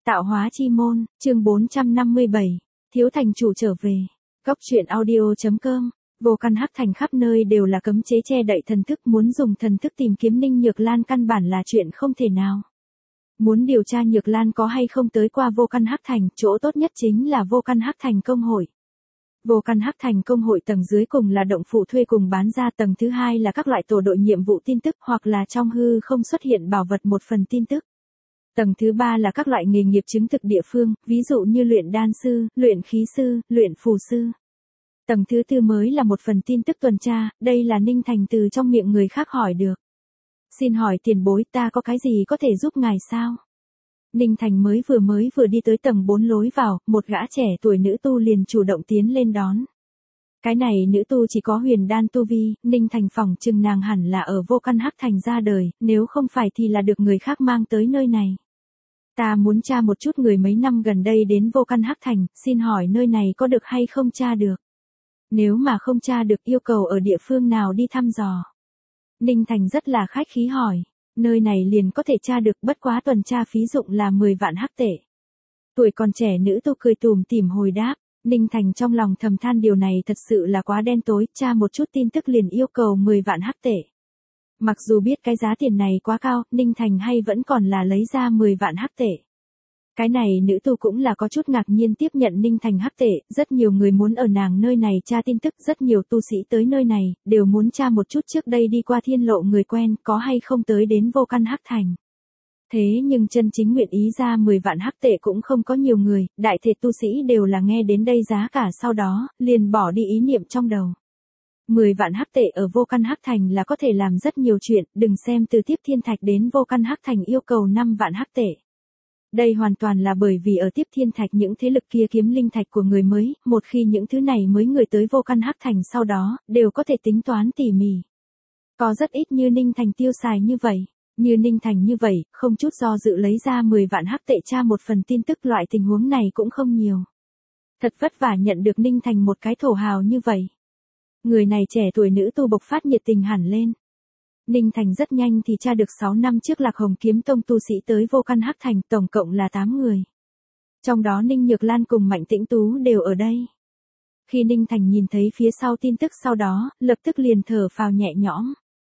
Tạo hóa chi môn, chương 457, thiếu thành chủ trở về. Góc truyện audio.com. Vô căn hắc thành khắp nơi đều là cấm chế che đậy thần thức, muốn dùng thần thức tìm kiếm Ninh Nhược Lan căn bản là chuyện không thể nào. Muốn điều tra Nhược Lan có hay không tới qua vô căn hắc thành, chỗ tốt nhất chính là vô căn hắc thành công hội. Vô căn hắc thành công hội tầng dưới cùng là động phủ thuê cùng bán ra, tầng thứ hai là các loại tổ đội nhiệm vụ tin tức hoặc là trong hư không xuất hiện bảo vật một phần tin tức. Tầng thứ ba là các loại nghề nghiệp chứng thực địa phương, ví dụ như luyện đan sư, luyện khí sư, luyện phù sư. Tầng thứ tư mới là một phần tin tức tuần tra, đây là Ninh Thành từ trong miệng người khác hỏi được. Xin hỏi tiền bối, ta có cái gì có thể giúp ngài sao? Ninh Thành mới vừa đi tới tầng 4 lối vào, một gã trẻ tuổi nữ tu liền chủ động tiến lên đón. Cái này nữ tu chỉ có huyền đan tu vi, Ninh Thành phỏng chừng nàng hẳn là ở vô căn hắc thành ra đời, nếu không phải thì là được người khác mang tới nơi này. Ta muốn tra một chút người mấy năm gần đây đến vô căn hắc thành, xin hỏi nơi này có được hay không tra được? Nếu mà không tra được yêu cầu ở địa phương nào đi thăm dò? Ninh Thành rất là khách khí hỏi, nơi này liền có thể tra được, bất quá tuần tra phí dụng là 10 vạn hắc tệ. Tuổi còn trẻ nữ tu cười tủm tỉm hồi đáp. Ninh Thành trong lòng thầm than điều này thật sự là quá đen tối, tra một chút tin tức liền yêu cầu 10 vạn hắc tệ. Mặc dù biết cái giá tiền này quá cao, Ninh Thành hay vẫn còn là lấy ra 10 vạn hắc tệ. Cái này nữ tu cũng là có chút ngạc nhiên tiếp nhận Ninh Thành hắc tệ, rất nhiều người muốn ở nàng nơi này tra tin tức, rất nhiều tu sĩ tới nơi này, đều muốn tra một chút trước đây đi qua thiên lộ người quen, có hay không tới đến vô căn hắc thành. Thế nhưng chân chính nguyện ý ra 10 vạn hắc tệ cũng không có nhiều người, đại thể tu sĩ đều là nghe đến đây giá cả sau đó, liền bỏ đi ý niệm trong đầu. 10 vạn hắc tệ ở vô căn hắc thành là có thể làm rất nhiều chuyện, đừng xem từ Tiếp Thiên Thạch đến vô căn hắc thành yêu cầu 5 vạn hắc tệ. Đây hoàn toàn là bởi vì ở Tiếp Thiên Thạch những thế lực kia kiếm linh thạch của người mới, một khi những thứ này mới người tới vô căn hắc thành sau đó, đều có thể tính toán tỉ mỉ. Có rất ít như Ninh Thành tiêu xài như vậy. Như Ninh Thành như vậy, không chút do dự lấy ra 10 vạn hắc tệ tra một phần tin tức, loại tình huống này cũng không nhiều. Thật vất vả nhận được Ninh Thành một cái thổ hào như vậy. Người này trẻ tuổi nữ tu bộc phát nhiệt tình hẳn lên. Ninh Thành rất nhanh thì tra được 6 năm trước Lạc Hồng Kiếm Tông tu sĩ tới vô căn hắc thành, tổng cộng là 8 người. Trong đó Ninh Nhược Lan cùng Mạnh Tĩnh Tú đều ở đây. Khi Ninh Thành nhìn thấy phía sau tin tức sau đó, lập tức liền thở phào nhẹ nhõm.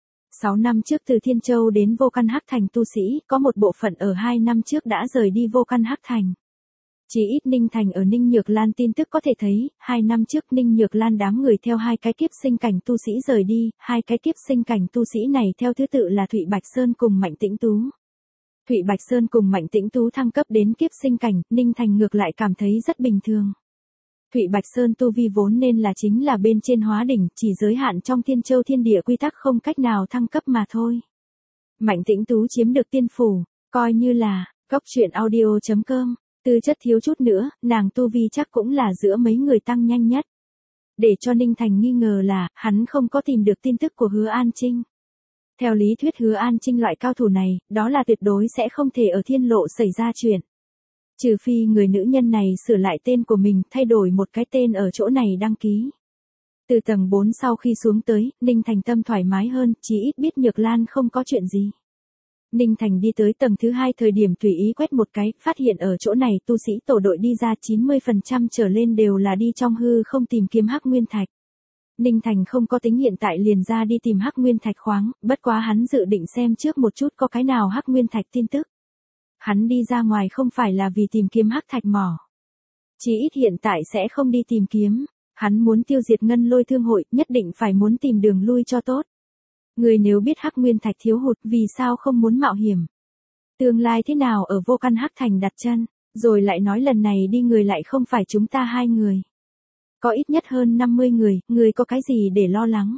6 năm trước từ Thiên Châu đến vô căn hắc thành tu sĩ, có một bộ phận ở 2 năm trước đã rời đi vô căn hắc thành. Chỉ ít Ninh Thành ở Ninh Nhược Lan tin tức có thể thấy, 2 năm trước Ninh Nhược Lan đám người theo 2 cái kiếp sinh cảnh tu sĩ rời đi, 2 cái kiếp sinh cảnh tu sĩ này theo thứ tự là Thụy Bạch Sơn cùng Mạnh Tĩnh Tú. Thụy Bạch Sơn cùng Mạnh Tĩnh Tú thăng cấp đến kiếp sinh cảnh, Ninh Thành ngược lại cảm thấy rất bình thường. Thụy Bạch Sơn tu vi vốn nên là chính là bên trên hóa đỉnh, chỉ giới hạn trong Thiên Châu thiên địa quy tắc không cách nào thăng cấp mà thôi. Mạnh Tĩnh Tú chiếm được tiên phủ, coi như là, góc truyện audio.com, tư chất thiếu chút nữa, nàng tu vi chắc cũng là giữa mấy người tăng nhanh nhất. Để cho Ninh Thành nghi ngờ là, hắn không có tìm được tin tức của Hứa An Trinh. Theo lý thuyết Hứa An Trinh loại cao thủ này, đó là tuyệt đối sẽ không thể ở thiên lộ xảy ra chuyện. Trừ phi người nữ nhân này sửa lại tên của mình, thay đổi một cái tên ở chỗ này đăng ký. Từ tầng 4 sau khi xuống tới, Ninh Thành tâm thoải mái hơn, chí ít biết Nhược Lan không có chuyện gì. Ninh Thành đi tới tầng thứ 2 thời điểm tùy ý quét một cái, phát hiện ở chỗ này tu sĩ tổ đội đi ra 90% trở lên đều là đi trong hư không tìm kiếm hắc nguyên thạch. Ninh Thành không có tính hiện tại liền ra đi tìm hắc nguyên thạch khoáng, bất quá hắn dự định xem trước một chút có cái nào hắc nguyên thạch tin tức. Hắn đi ra ngoài không phải là vì tìm kiếm hắc thạch mỏ. Chỉ ít hiện tại sẽ không đi tìm kiếm, hắn muốn tiêu diệt ngân lôi thương hội, nhất định phải muốn tìm đường lui cho tốt. Người nếu biết hắc nguyên thạch thiếu hụt, vì sao không muốn mạo hiểm? Tương lai thế nào ở vô căn hắc thành đặt chân, rồi lại nói lần này đi người lại không phải chúng ta 2 người. Có ít nhất hơn 50 người, người có cái gì để lo lắng?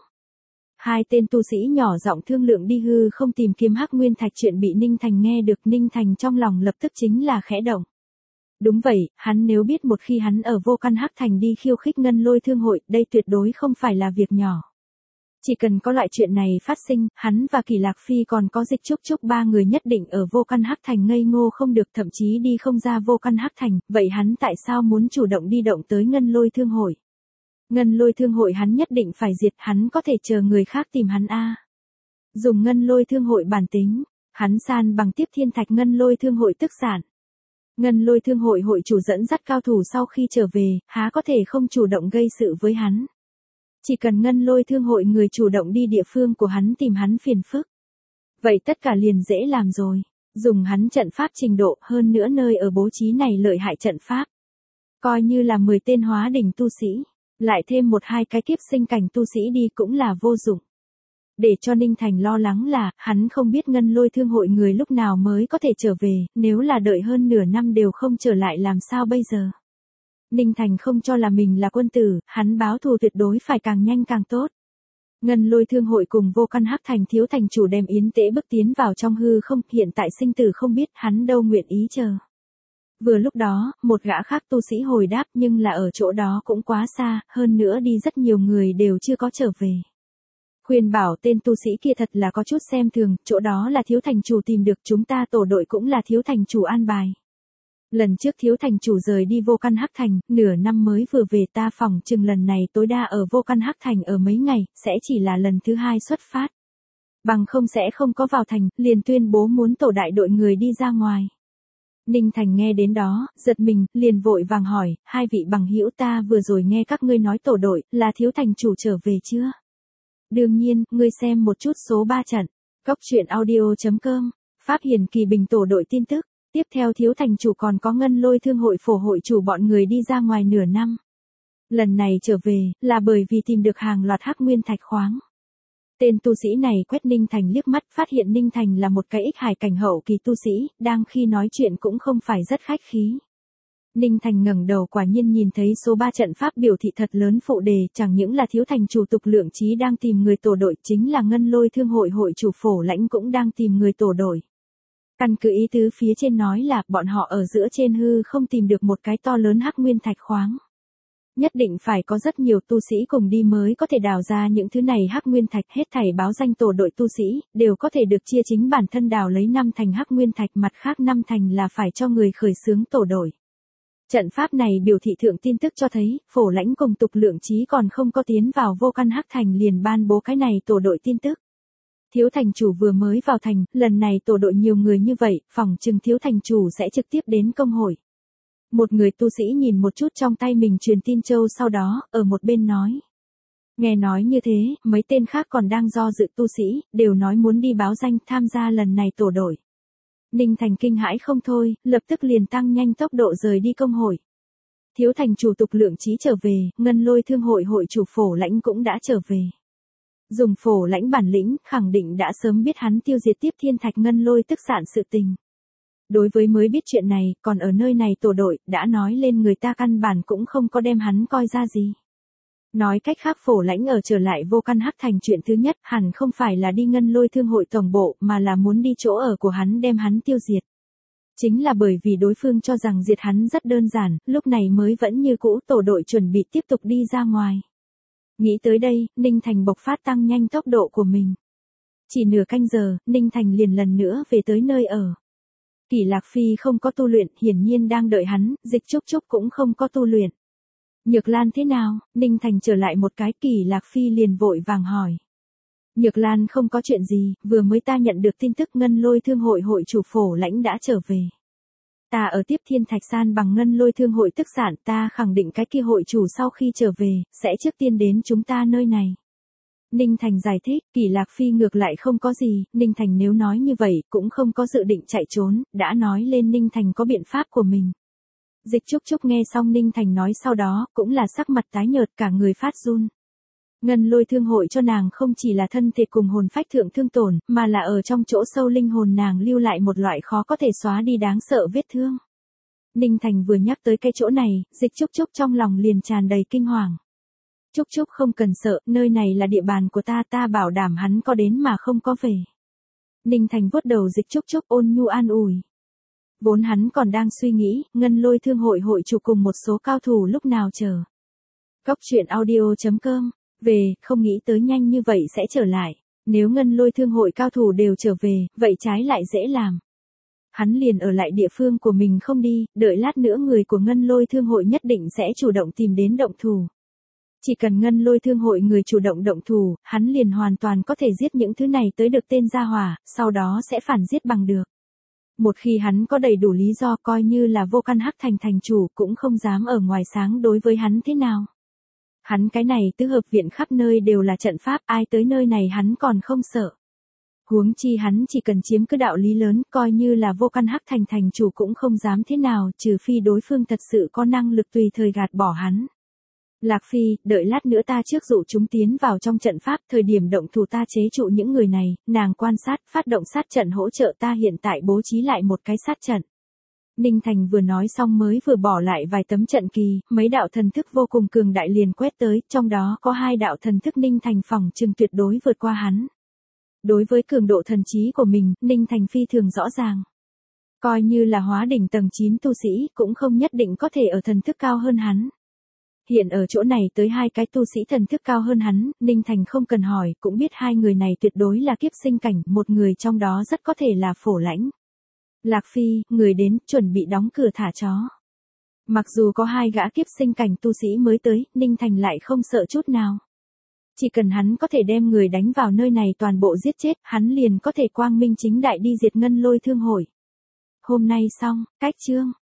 2 tên tu sĩ nhỏ giọng thương lượng đi hư không tìm kiếm hắc nguyên thạch, chuyện bị Ninh Thành nghe được, Ninh Thành trong lòng lập tức chính là khẽ động. Đúng vậy, hắn nếu biết một khi hắn ở vô căn hắc thành đi khiêu khích ngân lôi thương hội, đây tuyệt đối không phải là việc nhỏ. Chỉ cần có loại chuyện này phát sinh, hắn và Kỳ Lạc Phi còn có Dịch Trúc Trúc 3 người nhất định ở vô căn hắc thành ngây ngô không được, thậm chí đi không ra vô căn hắc thành, vậy hắn tại sao muốn chủ động đi động tới ngân lôi thương hội? Ngân lôi thương hội hắn nhất định phải diệt, hắn có thể chờ người khác tìm hắn a. Dùng ngân lôi thương hội bản tính, hắn san bằng Tiếp Thiên Thạch ngân lôi thương hội tức giận. Ngân Lôi Thương hội hội chủ dẫn dắt cao thủ sau khi trở về, há có thể không chủ động gây sự với hắn. Chỉ cần Ngân Lôi Thương hội người chủ động đi địa phương của hắn tìm hắn phiền phức. Vậy tất cả liền dễ làm rồi. Dùng hắn trận pháp trình độ, hơn nữa nơi ở bố trí này lợi hại trận pháp. Coi như là 10 tên hóa đỉnh tu sĩ, lại thêm 1-2 cái kiếp sinh cảnh tu sĩ đi cũng là vô dụng. Để cho Ninh Thành lo lắng là, hắn không biết Ngân Lôi Thương hội người lúc nào mới có thể trở về, nếu là đợi hơn nửa năm đều không trở lại làm sao bây giờ. Ninh Thành không cho là mình là quân tử, hắn báo thù tuyệt đối phải càng nhanh càng tốt. Ngân Lôi Thương hội cùng Vô Căn Hắc Thành thiếu thành chủ đem Yến Tế bước tiến vào trong hư không, hiện tại sinh tử không biết, hắn đâu nguyện ý chờ. Vừa lúc đó, một gã khác tu sĩ hồi đáp, nhưng là ở chỗ đó cũng quá xa, hơn nữa đi rất nhiều người đều chưa có trở về. Khuyên bảo tên tu sĩ kia thật là có chút xem thường, chỗ đó là thiếu thành chủ tìm được, chúng ta tổ đội cũng là thiếu thành chủ an bài. Lần trước thiếu thành chủ rời đi Vô Căn Hắc Thành, nửa năm mới vừa về, ta phỏng chừng lần này tối đa ở Vô Căn Hắc Thành ở mấy ngày, sẽ chỉ là lần thứ 2 xuất phát. Bằng không sẽ không có vào thành, liền tuyên bố muốn tổ đại đội người đi ra ngoài. Ninh Thành nghe đến đó, giật mình, liền vội vàng hỏi, 2 vị bằng hữu, ta vừa rồi nghe các ngươi nói tổ đội, là thiếu thành chủ trở về chưa? Đương nhiên, ngươi xem một chút số 3 trận. Cốc truyện audio.com, Pháp Hiền Kỳ Bình tổ đội tin tức. Tiếp theo thiếu thành chủ còn có Ngân Lôi Thương hội phổ hội chủ bọn người đi ra ngoài nửa năm. Lần này trở về, là bởi vì tìm được hàng loạt hắc nguyên thạch khoáng. Tên tu sĩ này quét Ninh Thành liếc mắt, phát hiện Ninh Thành là một cái ích hải cảnh hậu kỳ tu sĩ, đang khi nói chuyện cũng không phải rất khách khí. Ninh Thành ngẩng đầu quả nhiên nhìn thấy số 3 trận pháp biểu thị thật lớn phụ đề, chẳng những là thiếu thành chủ Tục Lượng Chí đang tìm người tổ đội, chính là Ngân Lôi Thương hội hội chủ Phổ Lãnh cũng đang tìm người tổ đội. Căn cứ ý tứ phía trên nói là, bọn họ ở giữa trên hư không tìm được một cái to lớn hắc nguyên thạch khoáng. Nhất định phải có rất nhiều tu sĩ cùng đi mới có thể đào ra những thứ này hắc nguyên thạch, hết thảy báo danh tổ đội tu sĩ, đều có thể được chia chính bản thân đào lấy 5 thành hắc nguyên thạch, mặt khác 5 thành là phải cho người khởi xướng tổ đội. Trận pháp này biểu thị thượng tin tức cho thấy, Phổ Lãnh cùng Tục Lượng Chí còn không có tiến vào Vô Căn Hắc Thành liền ban bố cái này tổ đội tin tức. Thiếu thành chủ vừa mới vào thành, lần này tổ đội nhiều người như vậy, phỏng chừng thiếu thành chủ sẽ trực tiếp đến công hội. Một người tu sĩ nhìn một chút trong tay mình truyền tin châu, sau đó, ở một bên nói. Nghe nói như thế, mấy tên khác còn đang do dự tu sĩ, đều nói muốn đi báo danh tham gia lần này tổ đội. Ninh Thành kinh hãi không thôi, lập tức liền tăng nhanh tốc độ rời đi công hội. Thiếu thành chủ Tục Lượng Chí trở về, Ngân Lôi Thương hội hội chủ Phổ Lãnh cũng đã trở về. Dùng Phổ Lãnh bản lĩnh, khẳng định đã sớm biết hắn tiêu diệt tiếp thiên thạch Ngân Lôi tức sạn sự tình. Đối với mới biết chuyện này, còn ở nơi này tổ đội, đã nói lên người ta căn bản cũng không có đem hắn coi ra gì. Nói cách khác, Phổ Lãnh ở trở lại Vô Căn Hắc Thành chuyện thứ nhất, hẳn không phải là đi Ngân Lôi Thương hội tổng bộ, mà là muốn đi chỗ ở của hắn đem hắn tiêu diệt. Chính là bởi vì đối phương cho rằng diệt hắn rất đơn giản, lúc này mới vẫn như cũ tổ đội chuẩn bị tiếp tục đi ra ngoài. Nghĩ tới đây, Ninh Thành bộc phát tăng nhanh tốc độ của mình. Chỉ nửa canh giờ, Ninh Thành liền lần nữa về tới nơi ở. Kỷ Lạc Phi không có tu luyện, hiển nhiên đang đợi hắn, Dịch Trúc Trúc cũng không có tu luyện. Nhược Lan thế nào? Ninh Thành trở lại một cái, Kỷ Lạc Phi liền vội vàng hỏi. Nhược Lan không có chuyện gì, vừa mới ta nhận được tin tức Ngân Lôi Thương hội hội chủ Phổ Lãnh đã trở về. Ta ở tiếp thiên thạch san bằng Ngân Lôi Thương hội tức sản, ta khẳng định cái kia hội chủ sau khi trở về, sẽ trước tiên đến chúng ta nơi này. Ninh Thành giải thích, Kỷ Lạc Phi ngược lại không có gì, Ninh Thành nếu nói như vậy, cũng không có dự định chạy trốn, đã nói lên Ninh Thành có biện pháp của mình. Dịch Trúc Trúc nghe xong Ninh Thành nói sau đó, cũng là sắc mặt tái nhợt, cả người phát run. Ngân Lôi Thương hội cho nàng không chỉ là thân thể cùng hồn phách thượng thương tổn, mà là ở trong chỗ sâu linh hồn nàng lưu lại một loại khó có thể xóa đi đáng sợ vết thương. Ninh Thành vừa nhắc tới cái chỗ này, Dịch Trúc Trúc trong lòng liền tràn đầy kinh hoàng. Trúc Trúc không cần sợ, nơi này là địa bàn của ta, ta bảo đảm hắn có đến mà không có về. Ninh Thành vuốt đầu Dịch Trúc Trúc ôn nhu an ủi. Vốn hắn còn đang suy nghĩ, Ngân Lôi Thương hội hội chủ cùng một số cao thủ lúc nào chờ. Cốc truyện audio.com, về, không nghĩ tới nhanh như vậy sẽ trở lại. Nếu Ngân Lôi Thương hội cao thủ đều trở về, vậy trái lại dễ làm. Hắn liền ở lại địa phương của mình không đi, đợi lát nữa người của Ngân Lôi Thương hội nhất định sẽ chủ động tìm đến động thủ. Chỉ cần Ngân Lôi Thương hội người chủ động động thủ, hắn liền hoàn toàn có thể giết những thứ này tới được tên gia hỏa, sau đó sẽ phản giết bằng được. Một khi hắn có đầy đủ lý do coi như là vô căn hắc thành thành chủ cũng không dám ở ngoài sáng đối với hắn thế nào. Hắn cái này tứ hợp viện khắp nơi đều là trận pháp, ai tới nơi này hắn còn không sợ. Huống chi hắn chỉ cần chiếm cứ đạo lý lớn, coi như là vô căn hắc thành thành chủ cũng không dám thế nào, trừ phi đối phương thật sự có năng lực tùy thời gạt bỏ hắn. Lạc Phi, đợi lát nữa ta trước dụ chúng tiến vào trong trận pháp, thời điểm động thủ ta chế trụ những người này, nàng quan sát, phát động sát trận hỗ trợ ta hiện tại bố trí lại một cái sát trận. Ninh Thành vừa nói xong mới vừa bỏ lại vài tấm trận kỳ, mấy đạo thần thức vô cùng cường đại liền quét tới, trong đó có 2 đạo thần thức Ninh Thành phỏng chừng tuyệt đối vượt qua hắn. Đối với cường độ thần trí của mình, Ninh Thành phi thường rõ ràng. Coi như là hóa đỉnh tầng 9 tu sĩ, cũng không nhất định có thể ở thần thức cao hơn hắn. Hiện ở chỗ này tới 2 cái tu sĩ thần thức cao hơn hắn, Ninh Thành không cần hỏi, cũng biết 2 người này tuyệt đối là kiếp sinh cảnh, một người trong đó rất có thể là Phổ Lãnh. Lạc Phi, người đến, chuẩn bị đóng cửa thả chó. Mặc dù có 2 gã kiếp sinh cảnh tu sĩ mới tới, Ninh Thành lại không sợ chút nào. Chỉ cần hắn có thể đem người đánh vào nơi này toàn bộ giết chết, hắn liền có thể quang minh chính đại đi diệt Ngân Lôi Thương hội. Hôm nay xong, cách chương.